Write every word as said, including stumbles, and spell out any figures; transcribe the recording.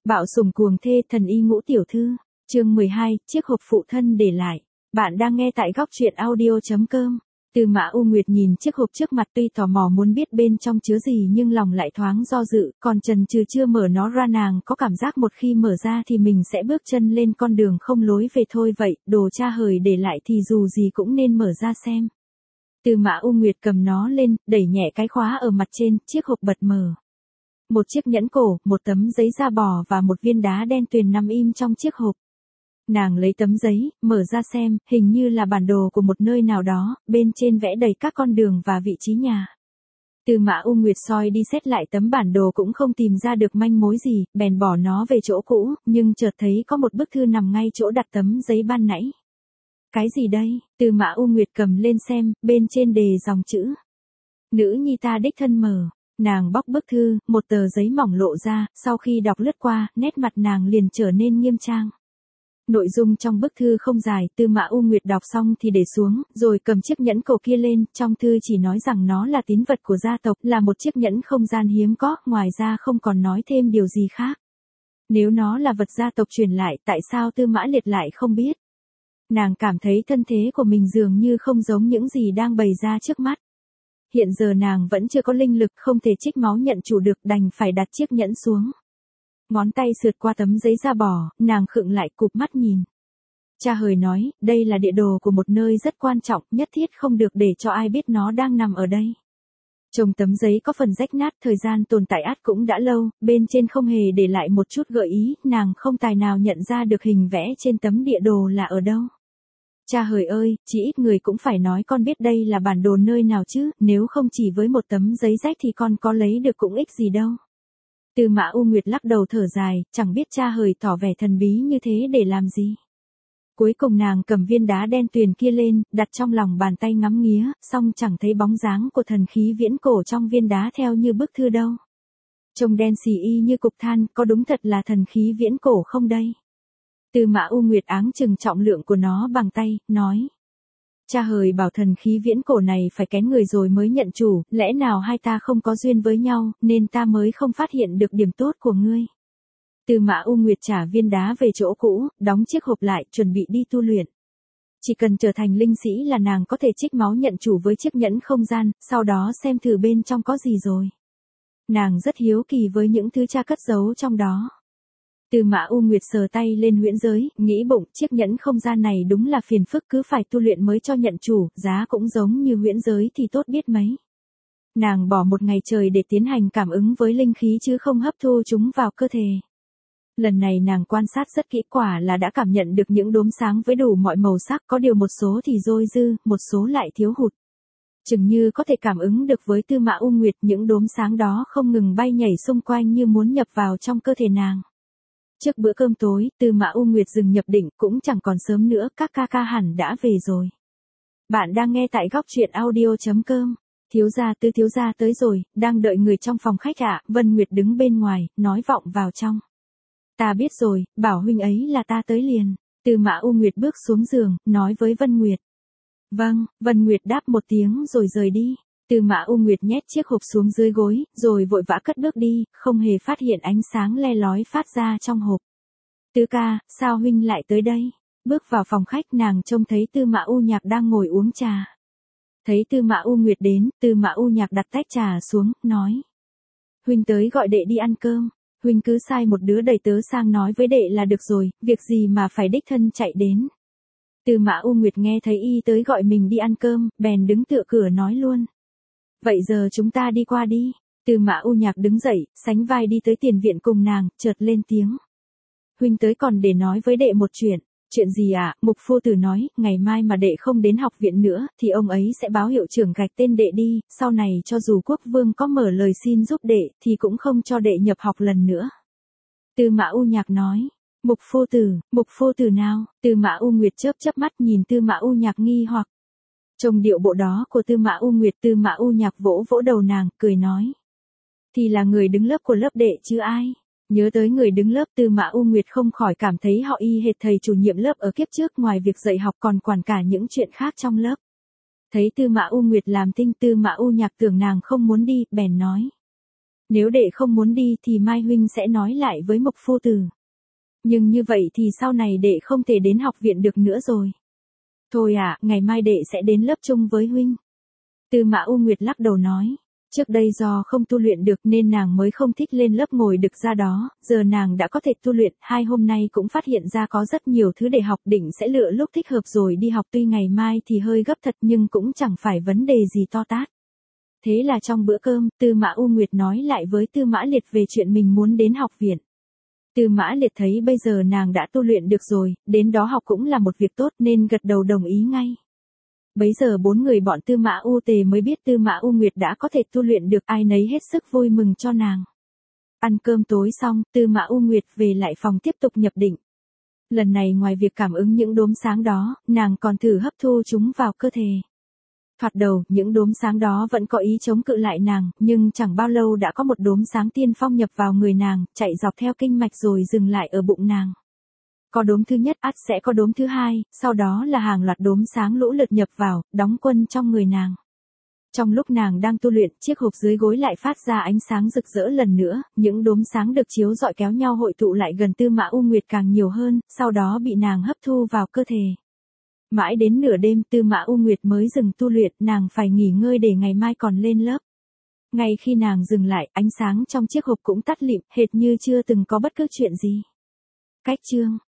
Bạo sủng cuồng thê thần y ngũ tiểu thư, chương mười hai, chiếc hộp phụ thân để lại. Bạn đang nghe tại góc truyện audio.com. Từ Mã U Nguyệt nhìn chiếc hộp trước mặt tuy tò mò muốn biết bên trong chứa gì nhưng lòng lại thoáng do dự, còn chần chừ chưa mở nó ra nàng có cảm giác một khi mở ra thì mình sẽ bước chân lên con đường không lối về thôi vậy, đồ cha hời để lại thì dù gì cũng nên mở ra xem. Từ Mã U Nguyệt cầm nó lên, đẩy nhẹ cái khóa ở mặt trên, chiếc hộp bật mở. Một chiếc nhẫn cổ, một tấm giấy da bò và một viên đá đen tuyền nằm im trong chiếc hộp. Nàng lấy tấm giấy, mở ra xem, hình như là bản đồ của một nơi nào đó, bên trên vẽ đầy các con đường và vị trí nhà. Từ Mã U Nguyệt soi đi xét lại tấm bản đồ cũng không tìm ra được manh mối gì, bèn bỏ nó về chỗ cũ, nhưng chợt thấy có một bức thư nằm ngay chỗ đặt tấm giấy ban nãy. Cái gì đây? Từ Mã U Nguyệt cầm lên xem, bên trên đề dòng chữ. Nữ nhi ta đích thân mở. Nàng bóc bức thư, một tờ giấy mỏng lộ ra, sau khi đọc lướt qua, nét mặt nàng liền trở nên nghiêm trang. Nội dung trong bức thư không dài, Từ Mã U Nguyệt đọc xong thì để xuống, rồi cầm chiếc nhẫn cổ kia lên, trong thư chỉ nói rằng nó là tín vật của gia tộc, là một chiếc nhẫn không gian hiếm có, ngoài ra không còn nói thêm điều gì khác. Nếu nó là vật gia tộc truyền lại, tại sao Tư Mã Liệt lại không biết? Nàng cảm thấy thân thế của mình dường như không giống những gì đang bày ra trước mắt. Hiện giờ nàng vẫn chưa có linh lực không thể trích máu nhận chủ được đành phải đặt chiếc nhẫn xuống. Ngón tay sượt qua tấm giấy da bò, nàng khựng lại cụp mắt nhìn. Cha hời nói, đây là địa đồ của một nơi rất quan trọng, nhất thiết không được để cho ai biết nó đang nằm ở đây. Trông tấm giấy có phần rách nát, thời gian tồn tại ắt cũng đã lâu, bên trên không hề để lại một chút gợi ý, nàng không tài nào nhận ra được hình vẽ trên tấm địa đồ là ở đâu. Cha hời ơi, chỉ ít người cũng phải nói con biết đây là bản đồ nơi nào chứ, nếu không chỉ với một tấm giấy rách thì con có lấy được cũng ích gì đâu. Từ Mã U Nguyệt lắc đầu thở dài, chẳng biết cha hời tỏ vẻ thần bí như thế để làm gì. Cuối cùng nàng cầm viên đá đen tuyền kia lên, đặt trong lòng bàn tay ngắm nghía, song chẳng thấy bóng dáng của thần khí viễn cổ trong viên đá theo như bức thư đâu. Trông đen xì y như cục than, có đúng thật là thần khí viễn cổ không đây? Từ Mã U Nguyệt áng chừng trọng lượng của nó bằng tay, nói. Cha hời bảo thần khí viễn cổ này phải kén người rồi mới nhận chủ, lẽ nào hai ta không có duyên với nhau, nên ta mới không phát hiện được điểm tốt của ngươi. Từ Mã U Nguyệt trả viên đá về chỗ cũ, đóng chiếc hộp lại, chuẩn bị đi tu luyện. Chỉ cần trở thành linh sĩ là nàng có thể trích máu nhận chủ với chiếc nhẫn không gian, sau đó xem thử bên trong có gì rồi. Nàng rất hiếu kỳ với những thứ cha cất giấu trong đó. Từ Mã U Nguyệt sờ tay lên huyễn giới, nghĩ bụng, chiếc nhẫn không gian này đúng là phiền phức, cứ phải tu luyện mới cho nhận chủ, giá cũng giống như huyễn giới thì tốt biết mấy. Nàng bỏ một ngày trời để tiến hành cảm ứng với linh khí chứ không hấp thu chúng vào cơ thể. Lần này nàng quan sát rất kỹ, quả là đã cảm nhận được những đốm sáng với đủ mọi màu sắc, có điều một số thì dôi dư, một số lại thiếu hụt. Chừng như có thể cảm ứng được với Tư Mã U Nguyệt, những đốm sáng đó không ngừng bay nhảy xung quanh như muốn nhập vào trong cơ thể nàng. Trước bữa cơm tối, Tư Mã U Nguyệt dừng nhập định, cũng chẳng còn sớm nữa, các ca ca hẳn đã về rồi. Bạn đang nghe tại góc truyện audio.com. Thiếu gia Tư thiếu gia tới rồi, đang đợi người trong phòng khách ạ. Vân Nguyệt đứng bên ngoài, nói vọng vào trong. Ta biết rồi, bảo huynh ấy là ta tới liền. Tư Mã U Nguyệt bước xuống giường, nói với Vân Nguyệt. Vâng, Vân Nguyệt đáp một tiếng rồi rời đi. Tư Mã U Nguyệt nhét chiếc hộp xuống dưới gối, rồi vội vã cất bước đi, không hề phát hiện ánh sáng le lói phát ra trong hộp. Tứ ca, sao huynh lại tới đây? Bước vào phòng khách nàng trông thấy Tư Mã U Nhạc đang ngồi uống trà. Thấy Tư Mã U Nguyệt đến, Tư Mã U Nhạc đặt tách trà xuống, nói. Huynh tới gọi đệ đi ăn cơm, huynh cứ sai một đứa đầy tớ sang nói với đệ là được rồi, việc gì mà phải đích thân chạy đến. Tư Mã U Nguyệt nghe thấy y tới gọi mình đi ăn cơm, bèn đứng tựa cửa nói luôn. Vậy giờ chúng ta đi qua đi. Tư Mã U Nhạc đứng dậy, sánh vai đi tới tiền viện cùng nàng, chợt lên tiếng. Huynh tới còn để nói với đệ một chuyện. Chuyện gì ạ? À? Mục phu tử nói, ngày mai mà đệ không đến học viện nữa, thì ông ấy sẽ báo hiệu trưởng gạch tên đệ đi, sau này cho dù quốc vương có mở lời xin giúp đệ, thì cũng không cho đệ nhập học lần nữa. Tư Mã U Nhạc nói. Mục phu tử, mục phu tử nào? Tư Mã U Nguyệt chớp chớp mắt nhìn Tư Mã U Nhạc nghi hoặc. Trong điệu bộ đó của Tư Mã U Nguyệt, Tư Mã U Nhạc vỗ vỗ đầu nàng, cười nói. Thì là người đứng lớp của lớp đệ chứ ai? Nhớ tới người đứng lớp, Tư Mã U Nguyệt không khỏi cảm thấy họ y hệt thầy chủ nhiệm lớp ở kiếp trước, ngoài việc dạy học còn quản cả những chuyện khác trong lớp. Thấy Tư Mã U Nguyệt làm thinh, Tư Mã U Nhạc tưởng nàng không muốn đi, bèn nói. Nếu đệ không muốn đi thì Mai huynh sẽ nói lại với Mộc phu tử. Nhưng như vậy thì sau này đệ không thể đến học viện được nữa rồi. Thôi à, ngày mai đệ sẽ đến lớp chung với huynh. Tư Mã U Nguyệt lắc đầu nói. Trước đây do không tu luyện được nên nàng mới không thích lên lớp ngồi được ra đó, giờ nàng đã có thể tu luyện, hai hôm nay cũng phát hiện ra có rất nhiều thứ để học, định sẽ lựa lúc thích hợp rồi đi học, tuy ngày mai thì hơi gấp thật nhưng cũng chẳng phải vấn đề gì to tát. Thế là trong bữa cơm, Tư Mã U Nguyệt nói lại với Tư Mã Liệt về chuyện mình muốn đến học viện. Tư Mã Liệt thấy bây giờ nàng đã tu luyện được rồi, đến đó học cũng là một việc tốt nên gật đầu đồng ý ngay. Bấy giờ bốn người bọn Tư Mã U Tề mới biết Tư Mã U Nguyệt đã có thể tu luyện được, ai nấy hết sức vui mừng cho nàng. Ăn cơm tối xong, Tư Mã U Nguyệt về lại phòng tiếp tục nhập định. Lần này ngoài việc cảm ứng những đốm sáng đó, nàng còn thử hấp thu chúng vào cơ thể. Thoạt đầu, những đốm sáng đó vẫn có ý chống cự lại nàng, nhưng chẳng bao lâu đã có một đốm sáng tiên phong nhập vào người nàng, chạy dọc theo kinh mạch rồi dừng lại ở bụng nàng. Có đốm thứ nhất ắt sẽ có đốm thứ hai, sau đó là hàng loạt đốm sáng lũ lượt nhập vào, đóng quân trong người nàng. Trong lúc nàng đang tu luyện, chiếc hộp dưới gối lại phát ra ánh sáng rực rỡ lần nữa, những đốm sáng được chiếu rọi kéo nhau hội tụ lại gần Tư Mã U Nguyệt càng nhiều hơn, sau đó bị nàng hấp thu vào cơ thể. Mãi đến nửa đêm Tư Mã U Nguyệt mới dừng tu luyện, nàng phải nghỉ ngơi để ngày mai còn lên lớp. Ngay khi nàng dừng lại, ánh sáng trong chiếc hộp cũng tắt lịm, hệt như chưa từng có bất cứ chuyện gì. Cách chương